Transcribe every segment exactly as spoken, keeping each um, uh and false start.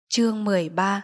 Chương mười ba.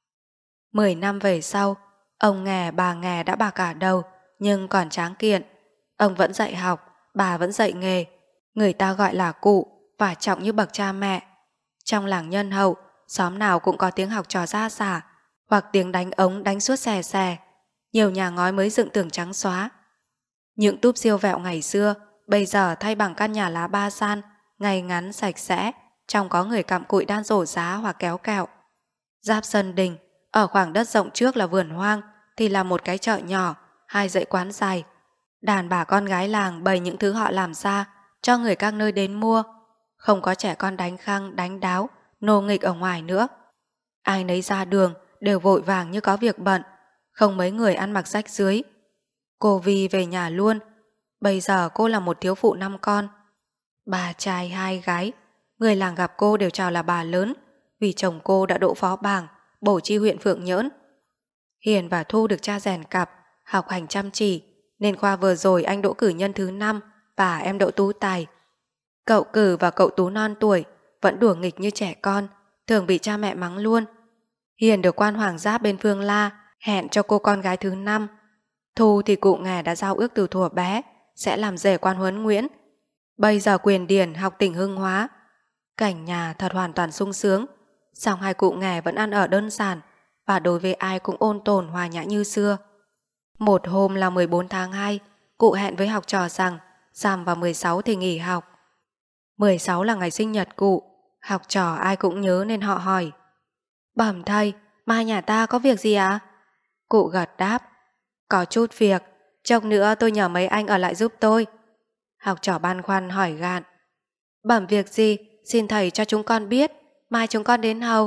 Mười năm về sau, ông nghè bà nghè đã bạc cả đầu, nhưng còn tráng kiện. Ông vẫn dạy học, bà vẫn dạy nghề. Người ta gọi là cụ, và trọng như bậc cha mẹ. Trong làng Nhân Hậu, xóm nào cũng có tiếng học trò ra xả, hoặc tiếng đánh ống đánh suốt xè xè. Nhiều nhà ngói mới dựng tường trắng xóa. Những túp siêu vẹo ngày xưa, bây giờ thay bằng căn nhà lá ba gian, ngay ngắn sạch sẽ, trong có người cặm cụi đan rổ giá hoặc kéo kẹo. Giáp sân đình, ở khoảng đất rộng trước là vườn hoang, thì là một cái chợ nhỏ, hai dãy quán dài. Đàn bà con gái làng bày những thứ họ làm ra, cho người các nơi đến mua. Không có trẻ con đánh khăng, đánh đáo, nô nghịch ở ngoài nữa. Ai nấy ra đường đều vội vàng như có việc bận, không mấy người ăn mặc rách rưới. Cô Vi về nhà luôn. Bây giờ cô là một thiếu phụ năm con. Ba trai hai gái. Người làng gặp cô đều chào là bà lớn, vì chồng cô đã đỗ phó bảng, bổ chi huyện Phượng Nhỡn. Hiền và Thu được cha rèn cặp, học hành chăm chỉ, nên khoa vừa rồi anh đỗ cử nhân thứ năm và em đỗ tú tài. Cậu cử và cậu tú non tuổi, vẫn đùa nghịch như trẻ con, thường bị cha mẹ mắng luôn. Hiền được quan hoàng giáp bên Phương La, hẹn cho cô con gái thứ năm. Thu thì cụ nghè đã giao ước từ thuở bé, sẽ làm rể quan huấn Nguyễn. Bây giờ quyền điển học tỉnh Hưng Hóa. Cảnh nhà thật hoàn toàn sung sướng. Song hai cụ nghè vẫn ăn ở đơn giản, và đối với ai cũng ôn tồn hòa nhã như xưa. Một hôm là mười bốn tháng hai, cụ hẹn với học trò rằng rằm vào mười sáu thì nghỉ học. mười sáu là ngày sinh nhật cụ, học trò ai cũng nhớ nên họ hỏi: Bẩm thầy, mai nhà ta có việc gì ạ? Cụ gật đáp: Có chút việc, chốc nữa tôi nhờ mấy anh ở lại giúp tôi. Học trò băn khoăn hỏi gạn: Bẩm việc gì, xin thầy cho chúng con biết, mai chúng con đến hầu.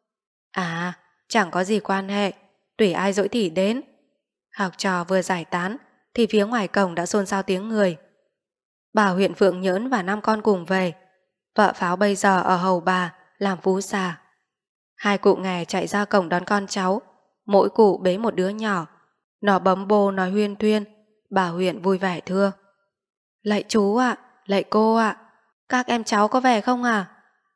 À, chẳng có gì quan hệ, tùy ai dỗi thì đến. Học trò vừa giải tán thì phía ngoài cổng đã xôn xao tiếng người. Bà huyện Phượng Nhỡn và năm con cùng về. Vợ Pháo bây giờ ở hầu bà làm phú xà. Hai cụ nghè chạy ra cổng đón con cháu, mỗi cụ bế một đứa nhỏ. Nó bấm bô nói huyên thuyên. Bà huyện vui vẻ thưa: Lạy chú ạ, lạy cô ạ, các em cháu có về không à?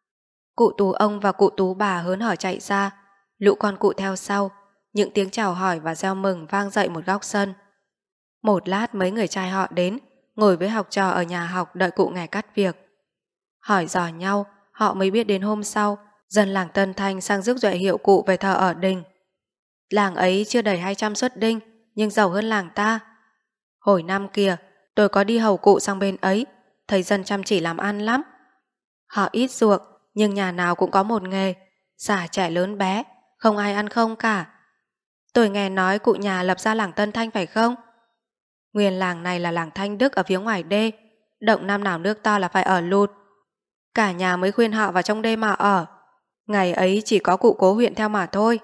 Cụ Tú ông và cụ Tú bà hớn hở chạy ra, lũ con cụ theo sau. Những tiếng chào hỏi và reo mừng vang dậy một góc sân. Một lát mấy người trai họ đến, ngồi với học trò ở nhà học đợi cụ nghè cắt việc. Hỏi dò nhau, họ mới biết đến hôm sau, dân làng Tân Thanh sang rước duệ hiệu cụ về thờ ở đình. Làng ấy chưa đầy hai trăm suất đinh, nhưng giàu hơn làng ta. Hồi năm kia, tôi có đi hầu cụ sang bên ấy, thấy dân chăm chỉ làm ăn lắm. Họ ít ruộng, nhưng nhà nào cũng có một nghề, già trẻ lớn bé, không ai ăn không cả. Tôi nghe nói cụ nhà lập ra làng Tân Thanh phải không? Nguyên làng này là làng Thanh Đức ở phía ngoài đê, động năm nào nước to là phải ở lụt. Cả nhà mới khuyên họ vào trong đê mà ở. Ngày ấy chỉ có cụ Cố huyện theo mà thôi.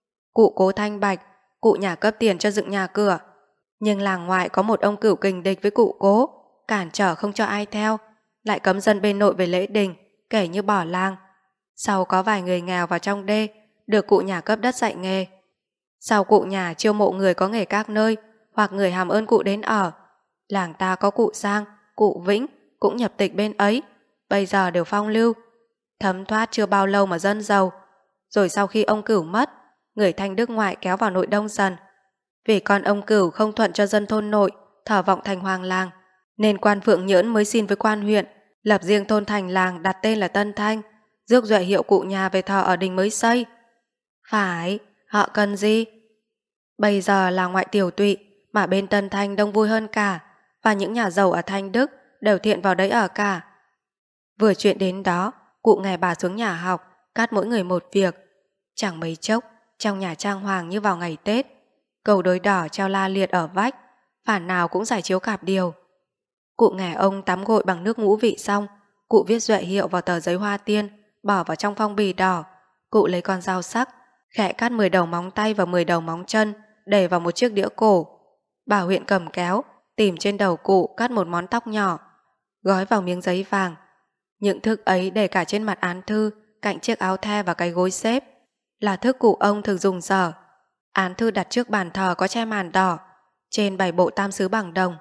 Cụ Cố thanh bạch, cụ nhà cấp tiền cho dựng nhà cửa. Nhưng làng ngoại có một ông cửu kình địch với cụ Cố, cản trở không cho ai theo, lại cấm dân bên nội về lễ đình, kể như bỏ làng. Sau có vài người nghèo vào trong đê, được cụ nhà cấp đất dạy nghề. Sau cụ nhà chiêu mộ người có nghề các nơi, hoặc người hàm ơn cụ đến ở. Làng ta có cụ Giang, cụ Vĩnh cũng nhập tịch bên ấy, bây giờ đều phong lưu. Thấm thoát chưa bao lâu mà dân giàu. Rồi sau khi ông Cửu mất, người Thanh Đức ngoại kéo vào nội đông dần. Vì con ông Cửu không thuận cho dân thôn nội thờ vọng thành hoàng làng, nên quan Phượng Nhỡn mới xin với quan huyện lập riêng thôn thành làng đặt tên là Tân Thanh, rước duệ hiệu cụ nhà về thờ ở đình mới xây. Phải, họ cần gì? Bây giờ là ngoại tiểu tụy, mà bên Tân Thanh đông vui hơn cả, và những nhà giàu ở Thanh Đức đều thiện vào đấy ở cả. Vừa chuyện đến đó, cụ nghè bà xuống nhà học, cắt mỗi người một việc. Chẳng mấy chốc, trong nhà trang hoàng như vào ngày Tết, cầu đối đỏ treo la liệt ở vách, phản nào cũng giải chiếu cạp điều. Cụ nghè ông tắm gội bằng nước ngũ vị xong, cụ viết duệ hiệu vào tờ giấy hoa tiên, bỏ vào trong phong bì đỏ. Cụ lấy con dao sắc, khẽ cắt mười đầu móng tay và mười đầu móng chân, để vào một chiếc đĩa cổ. Bà huyện cầm kéo, tìm trên đầu cụ cắt một món tóc nhỏ, gói vào miếng giấy vàng. Những thức ấy để cả trên mặt án thư, cạnh chiếc áo the và cái gối xếp, là thức cụ ông thường dùng dở. Án thư đặt trước bàn thờ có che màn đỏ, trên bày bộ tam sứ bằng đồng.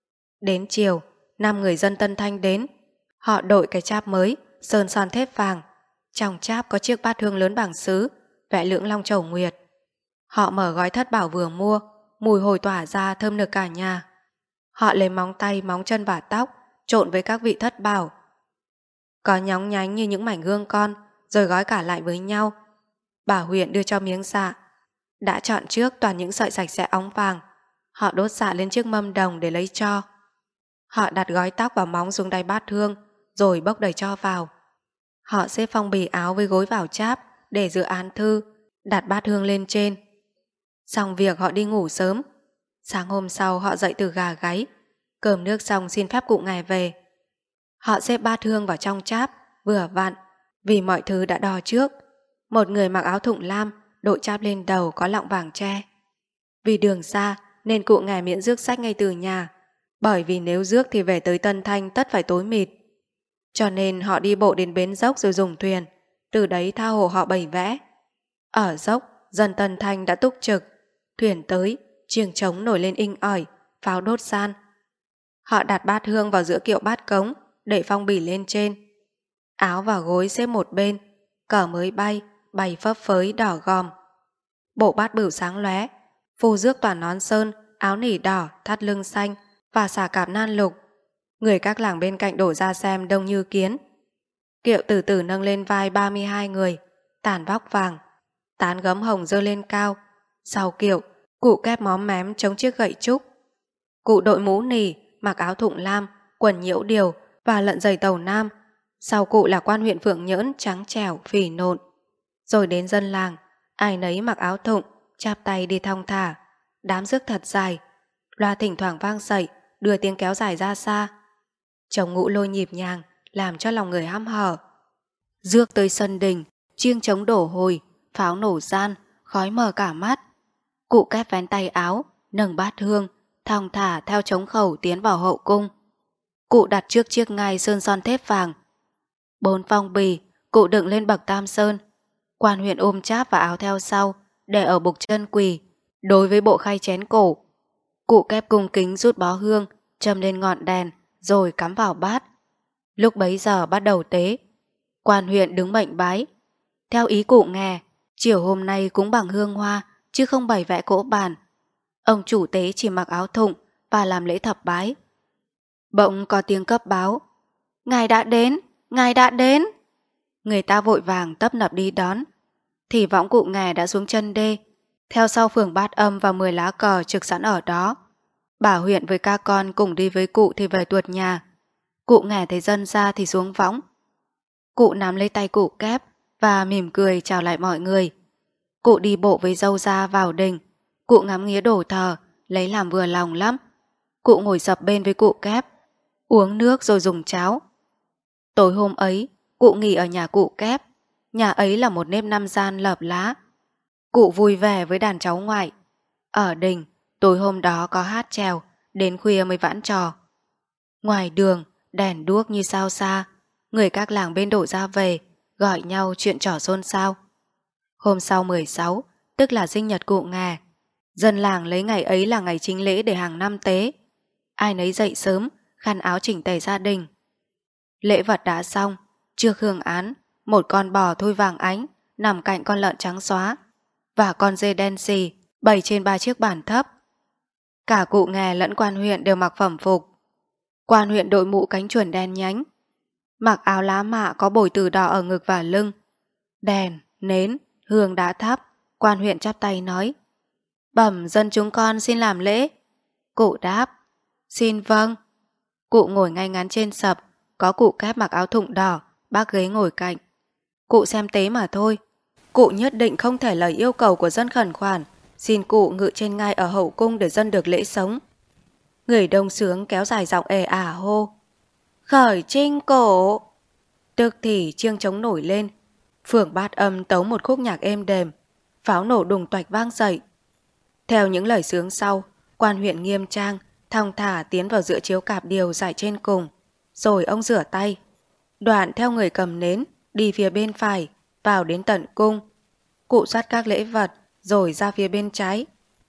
Đến chiều, năm người dân Tân Thanh đến. Họ đội cái cháp mới, sơn son thép vàng. Trong cháp có chiếc bát hương lớn bằng sứ, vẽ lưỡng long chầu nguyệt. Họ mở gói thất bảo vừa mua, mùi hồi tỏa ra thơm nực cả nhà. Họ lấy móng tay, móng chân và tóc, trộn với các vị thất bảo. Có nhóng nhánh như những mảnh gương con, rồi gói cả lại với nhau. Bà huyện đưa cho miếng xạ. Đã chọn trước toàn những sợi sạch sẽ óng vàng. Họ đốt xạ lên chiếc mâm đồng để lấy tro. Họ đặt gói tóc và móng xuống đáy bát hương, rồi bốc đầy tro vào. Họ xếp phong bì áo với gối vào cháp để dự án thư, đặt bát hương lên trên. Xong việc họ đi ngủ sớm. Sáng hôm sau họ dậy từ gà gáy, cơm nước xong xin phép cụ ngài về. Họ xếp bát hương vào trong cháp, vừa vặn, vì mọi thứ đã đo trước. Một người mặc áo thụng lam, đội cháp lên đầu có lọng vàng tre. Vì đường xa nên cụ ngài miễn rước sách ngay từ nhà, bởi vì nếu rước thì về tới Tân Thanh tất phải tối mịt. Cho nên họ đi bộ đến bến dốc rồi dùng thuyền, từ đấy tha hồ họ bày vẽ. Ở dốc, dân Tân Thanh đã túc trực, thuyền tới, chiêng trống nổi lên inh ỏi, pháo đốt san. Họ đặt bát hương vào giữa kiệu bát cống, để phong bì lên trên. Áo và gối xếp một bên, cờ mới bay, bay phấp phới đỏ gòm. Bộ bát bửu sáng lóe, phu rước toàn nón sơn, áo nỉ đỏ, thắt lưng xanh và xà cạp nan lục. Người các làng bên cạnh đổ ra xem đông như kiến. Kiệu từ từ nâng lên vai ba mươi hai người, tàn vóc vàng, tán gấm hồng dơ lên cao. Sau kiệu, cụ kép móm mém chống chiếc gậy trúc. Cụ đội mũ nỉ, mặc áo thụng lam, quần nhiễu điều và lận giày tàu nam. Sau cụ là quan huyện Phượng Nhỡn trắng trẻo, phì nộn. Rồi đến dân làng, ai nấy mặc áo thụng, chắp tay đi thong thả. Đám rước thật dài, loa thỉnh thoảng vang dậy, đưa tiếng kéo dài ra xa. Trống ngũ lôi nhịp nhàng, làm cho lòng người hăm hở. Rước tới sân đình, chiêng trống đổ hồi, pháo nổ gian, khói mờ cả mắt. Cụ kép vén tay áo, nâng bát hương, thong thả theo trống khẩu tiến vào hậu cung. Cụ đặt trước chiếc ngai sơn son thép vàng. Bốn phong bì, cụ đựng lên bậc tam sơn. Quan huyện ôm cháp và áo theo sau, để ở bục chân quỳ, đối với bộ khay chén cổ. Cụ kép cung kính rút bó hương, châm lên ngọn đèn, rồi cắm vào bát. Lúc bấy giờ bắt đầu tế. Quan huyện đứng mệnh bái. Theo ý cụ nghe, chiều hôm nay cúng bằng hương hoa, chứ không bày vẽ cỗ bàn. Ông chủ tế chỉ mặc áo thụng và làm lễ thập bái. Bỗng có tiếng cấp báo. Ngài đã đến, ngài đã đến. Người ta vội vàng tấp nập đi đón. Thì võng cụ nghè đã xuống chân đê. Theo sau phường bát âm và mười lá cờ trực sẵn ở đó. Bà huyện với các con cùng đi với cụ thì về tuột nhà. Cụ nghè thấy dân ra thì xuống võng. Cụ nắm lấy tay cụ kép và mỉm cười chào lại mọi người. Cụ đi bộ với dâu ra vào đình. Cụ ngắm nghía đổ thờ, lấy làm vừa lòng lắm. Cụ ngồi sập bên với cụ kép, uống nước rồi dùng cháo. Tối hôm ấy, cụ nghỉ ở nhà cụ kép. Nhà ấy là một nếp năm gian lợp lá. Cụ vui vẻ với đàn cháu ngoại. Ở đình, tối hôm đó có hát chèo, đến khuya mới vãn trò. Ngoài đường, đèn đuốc như sao xa. Người các làng bên đổ ra về, gọi nhau chuyện trò xôn xao. Hôm sau mười sáu, tức là sinh nhật cụ nghè. Dân làng lấy ngày ấy là ngày chính lễ để hàng năm tế. Ai nấy dậy sớm, khăn áo chỉnh tề gia đình. Lễ vật đã xong, trước hương án, một con bò thui vàng ánh nằm cạnh con lợn trắng xóa và con dê đen xì bày trên ba chiếc bàn thấp. Cả cụ nghè lẫn quan huyện đều mặc phẩm phục. Quan huyện đội mũ cánh chuồn đen nhánh, mặc áo lá mạ có bồi từ đỏ ở ngực và lưng. Đèn, nến, hương đã thắp, quan huyện chắp tay nói: Bẩm dân chúng con xin làm lễ. Cụ đáp: Xin vâng. Cụ ngồi ngay ngắn trên sập, có cụ kép mặc áo thụng đỏ, bác ghế ngồi cạnh. Cụ xem tế mà thôi. Cụ nhất định không thể lời yêu cầu của dân khẩn khoản, xin cụ ngự trên ngai ở hậu cung để dân được lễ sống. Người đông sướng kéo dài giọng ề ả hô: Khởi trinh cổ. Tức thì chiêng trống nổi lên, phường bát âm tấu một khúc nhạc êm đềm, pháo nổ đùng toạch vang dậy. Theo những lời sướng sau, quan huyện nghiêm trang, thong thả tiến vào giữa chiếu cạp điều dài trên cùng. Rồi ông rửa tay, đoạn theo người cầm nến, đi phía bên phải, vào đến tận cung. Cụ soát các lễ vật, rồi ra phía bên trái.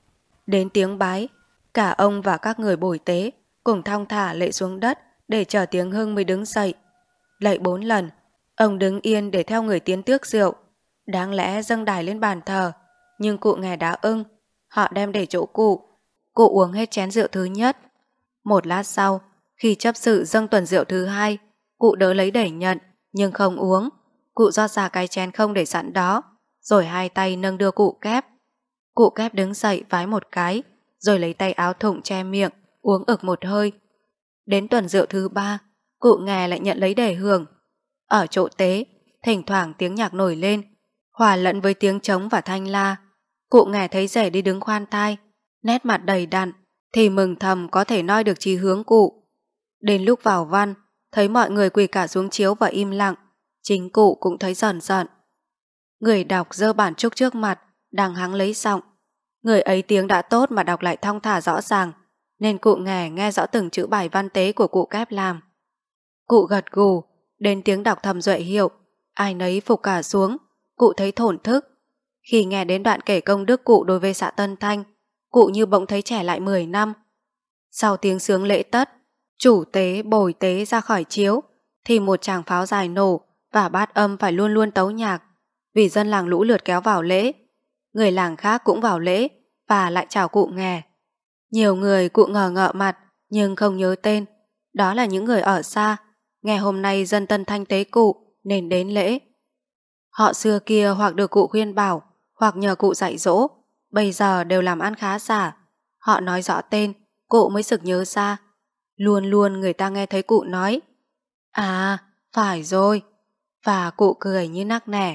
Đến tiếng bái, cả ông và các người bồi tế cùng thong thả lạy xuống đất để chờ tiếng hưng mới đứng dậy. Lạy bốn lần, Ông đứng yên để theo người tiến tước rượu. Đáng lẽ dâng đài lên bàn thờ, nhưng cụ nghe đã ưng. Họ đem để chỗ cụ. Cụ uống hết chén rượu thứ nhất. Một lát sau, khi chấp sự dâng tuần rượu thứ hai, cụ đỡ lấy để nhận, nhưng không uống. Cụ rót ra cái chén không để sẵn đó, rồi hai tay nâng đưa cụ Kép. Cụ Kép đứng dậy vái một cái, rồi lấy tay áo thụng che miệng, uống ực một hơi. Đến tuần rượu thứ ba, cụ nghe lại nhận lấy để hưởng. Ở chỗ tế, thỉnh thoảng tiếng nhạc nổi lên, hòa lẫn với tiếng trống và thanh la. Cụ nghe thấy rể đi đứng khoan thai, nét mặt đầy đặn, thì mừng thầm có thể noi được chí hướng cụ. Đến lúc vào văn, thấy mọi người quỳ cả xuống chiếu và im lặng, chính cụ cũng thấy giận giận. Người đọc giơ bản trúc trước mặt, đang hắng lấy giọng. Người ấy tiếng đã tốt mà đọc lại thong thả rõ ràng, nên cụ nghe nghe rõ từng chữ bài văn tế của cụ Kép làm. Cụ gật gù, đến tiếng đọc thầm duệ hiệu, ai nấy phục cả xuống. Cụ thấy thổn thức. Khi nghe đến đoạn kể công đức cụ đối với xã Tân Thanh, cụ như bỗng thấy trẻ lại mười năm. Sau tiếng sướng lễ tất, chủ tế bồi tế ra khỏi chiếu, thì một tràng pháo dài nổ và bát âm phải luôn luôn tấu nhạc, vì dân làng lũ lượt kéo vào lễ. Người làng khác cũng vào lễ và lại chào cụ nghe. Nhiều người cụ ngờ ngợ mặt nhưng không nhớ tên. Đó là những người ở xa, nghe hôm nay dân Tân Thanh tế cụ nên đến lễ. Họ xưa kia hoặc được cụ khuyên bảo, hoặc nhờ cụ dạy dỗ, bây giờ đều làm ăn khá giả. Họ nói rõ tên, cụ mới sực nhớ ra. Luôn luôn người ta nghe thấy cụ nói: "À, phải rồi." Và cụ cười như nắc nẻ.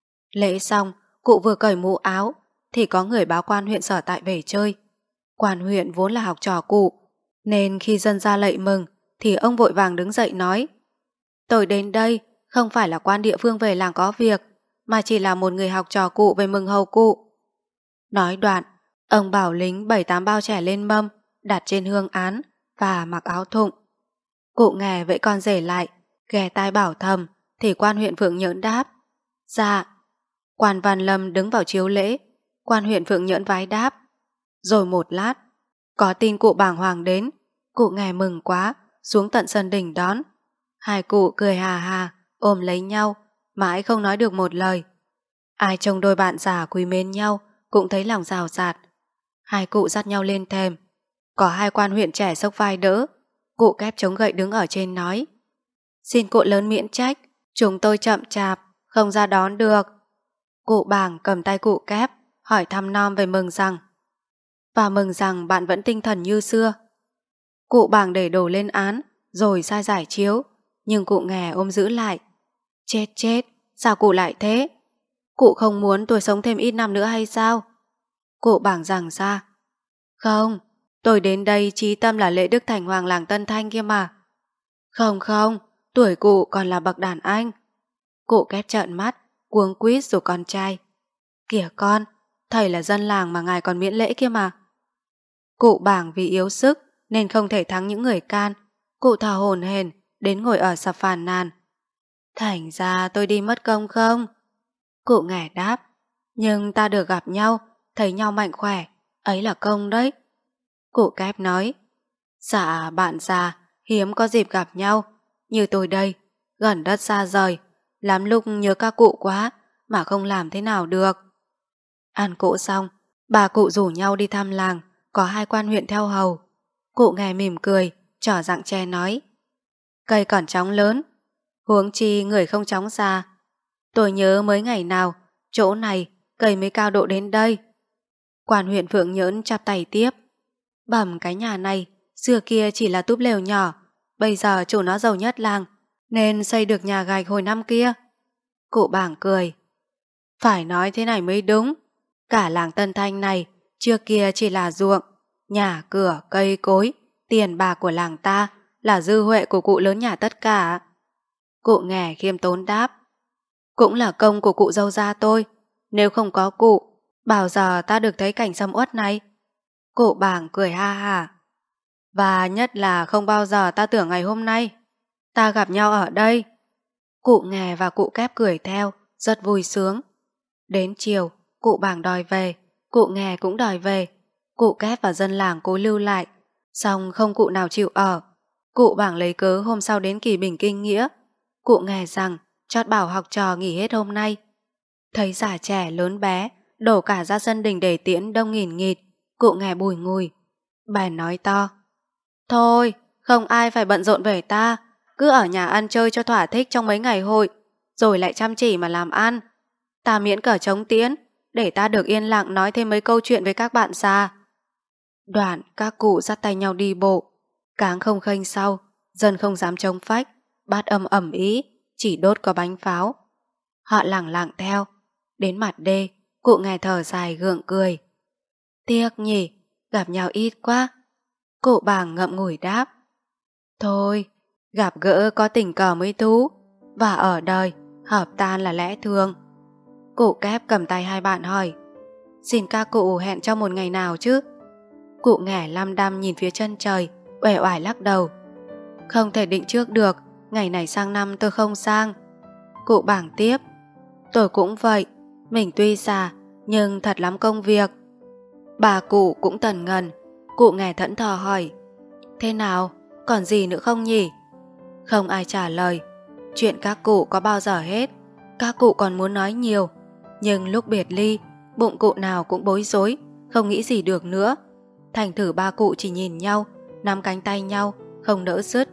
Lễ xong, cụ vừa cởi mũ áo thì có người báo quan huyện sở tại về chơi. Quan huyện vốn là học trò cụ, nên khi dân ra lạy mừng thì ông vội vàng đứng dậy nói: "Tôi đến đây không phải là quan địa phương về làng có việc, mà chỉ là một người học trò cụ về mừng hầu cụ." Nói đoạn, ông bảo lính bảy tám bao chè lên mâm, đặt trên hương án và mặc áo thụng. Cụ nghe vậy con rể lại, ghé tai bảo thầm, thì quan huyện Phượng Nhỡn đáp: "Dạ." Quan Văn Lâm đứng vào chiếu lễ, quan huyện Phượng Nhỡn vái đáp. Rồi một lát, có tin cụ bàng hoàng đến. Cụ nghe mừng quá, xuống tận sân đình đón. Hai cụ cười hà hà, ôm lấy nhau, mãi không nói được một lời. Ai trông đôi bạn già quý mến nhau cũng thấy lòng rào rạt. Hai cụ dắt nhau lên thềm. Có hai quan huyện trẻ xốc vai đỡ. Cụ Kép chống gậy đứng ở trên nói: "Xin cụ lớn miễn trách, chúng tôi chậm chạp, không ra đón được." Cụ bàng cầm tay cụ Kép, hỏi thăm nom về mừng rằng: "Và mừng rằng bạn vẫn tinh thần như xưa." Cụ bàng để đồ lên án, rồi sai giải chiếu, nhưng cụ nghe ôm giữ lại. "Chết chết, sao cụ lại thế? Cụ không muốn tôi sống thêm ít năm nữa hay sao?" Cụ bàng rằng ra: "Không, tôi đến đây chí tâm là lễ đức thành hoàng làng Tân Thanh kia mà." "Không không, tuổi cụ còn là bậc đàn anh." Cụ Kép trợn mắt, cuống quýt rồi con trai: "Kìa con, thầy là dân làng mà ngài còn miễn lễ kia mà." Cụ bàng vì yếu sức nên không thể thắng những người can. Cụ thở hổn hển đến ngồi ở sập phàn nàn: "Thành ra tôi đi mất công không?" Cụ nghe đáp: "Nhưng ta được gặp nhau, thấy nhau mạnh khỏe, ấy là công đấy." Cụ Kép nói: "Dạ bạn già hiếm có dịp gặp nhau, như tôi đây, gần đất xa rời, lắm lúc nhớ các cụ quá mà không làm thế nào được." Ăn cỗ xong, bà cụ rủ nhau đi thăm làng, có hai quan huyện theo hầu. Cụ nghe mỉm cười, trỏ rặng tre nói: "Cây còn chóng lớn, huống chi người không chóng già. Tôi nhớ mới ngày nào, chỗ này cây mới cao độ đến đây." Quan huyện Phượng Nhỡn chắp tay tiếp: "Bẩm cái nhà này, xưa kia chỉ là túp lều nhỏ, bây giờ chủ nó giàu nhất làng, nên xây được nhà gạch hồi năm kia." Cụ bàng cười: "Phải nói thế này mới đúng. Cả làng Tân Thanh này trước kia chỉ là ruộng, nhà cửa, cây cối, tiền bạc của làng ta là dư huệ của cụ lớn nhà tất cả." Cụ nghe khiêm tốn đáp: "Cũng là công của cụ dâu gia tôi. Nếu không có cụ, bao giờ ta được thấy cảnh sầm uất này?" Cụ bàng cười ha hả: "Và nhất là không bao giờ ta tưởng ngày hôm nay ta gặp nhau ở đây." Cụ nghe và cụ Kép cười theo, rất vui sướng. Đến chiều, cụ bàng đòi về, cụ nghe cũng đòi về. Cụ Kép và dân làng cố lưu lại, xong không cụ nào chịu ở. Cụ bàng lấy cớ hôm sau đến kỳ bình kinh nghĩa. Cụ nghe rằng chót bảo học trò nghỉ hết hôm nay. Thấy già trẻ lớn bé đổ cả ra sân đình để tiễn đông nghìn nghịt, cụ nghe bùi ngùi. Bèn nói to: Thôi, không ai phải bận rộn về ta, cứ ở nhà ăn chơi cho thỏa thích trong mấy ngày hội, rồi lại chăm chỉ mà làm ăn. Ta miễn cờ trống tiễn, để ta được yên lặng nói thêm mấy câu chuyện với các bạn xa. Đoạn các cụ dắt tay nhau đi bộ, cáng không khênh sau, dân không dám trông phách, bát âm ẩm ý, chỉ đốt có bánh pháo. Họ lẳng lặng theo, đến mặt đê, cụ nghe thở dài gượng cười. Tiếc nhỉ, gặp nhau ít quá. Cụ bàng ngậm ngùi đáp: Thôi, gặp gỡ có tình cờ mới thú, và ở đời, hợp tan là lẽ thường. Cụ kép cầm tay hai bạn hỏi: Xin các cụ hẹn cho một ngày nào chứ? Cụ nghẻ lăm đăm nhìn phía chân trời, uể oải lắc đầu: Không thể định trước được, ngày này sang năm tôi không sang. Cụ bảng tiếp: Tôi cũng vậy, mình tuy già, nhưng thật lắm công việc. Bà cụ cũng tần ngần, cụ nghe thẫn thờ hỏi: Thế nào, còn gì nữa không nhỉ? Không ai trả lời. Chuyện các cụ có bao giờ hết. Các cụ còn muốn nói nhiều, nhưng lúc biệt ly, bụng cụ nào cũng bối rối, không nghĩ gì được nữa. Thành thử ba cụ chỉ nhìn nhau, nắm cánh tay nhau, không nỡ dứt.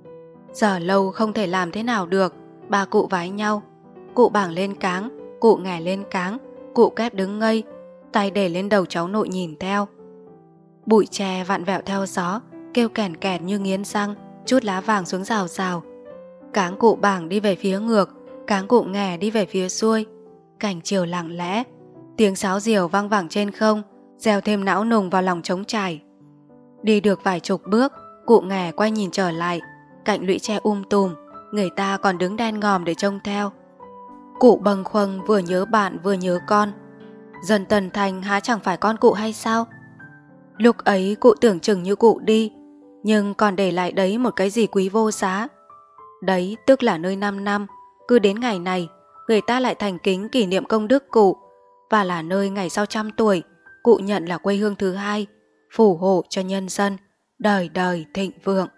Giờ lâu không thể làm thế nào được, ba cụ vái nhau. Cụ bảng lên cáng, cụ nghẻ lên cáng, cụ kép đứng ngây, tay để lên đầu cháu nội nhìn theo. Bụi tre vặn vẹo theo gió, kêu kèn kẹt như nghiến răng, chút lá vàng xuống rào rào. Cáng cụ bảng đi về phía ngược, cáng cụ nghè đi về phía xuôi. Cảnh chiều lặng lẽ, tiếng sáo diều vang vẳng trên không, gieo thêm não nùng vào lòng trống trải. Đi được vài chục bước, cụ nghè quay nhìn trở lại, cạnh lũy tre um tùm, người ta còn đứng đen ngòm để trông theo. Cụ bâng khuâng vừa nhớ bạn vừa nhớ con. Dân Tần Thành há chẳng phải con cụ hay sao? Lúc ấy cụ tưởng chừng như cụ đi, nhưng còn để lại đấy một cái gì quý vô giá. Đấy tức là nơi năm năm, cứ đến ngày này, người ta lại thành kính kỷ niệm công đức cụ, và là nơi ngày sau trăm tuổi, cụ nhận là quê hương thứ hai, phù hộ cho nhân dân, đời đời thịnh vượng.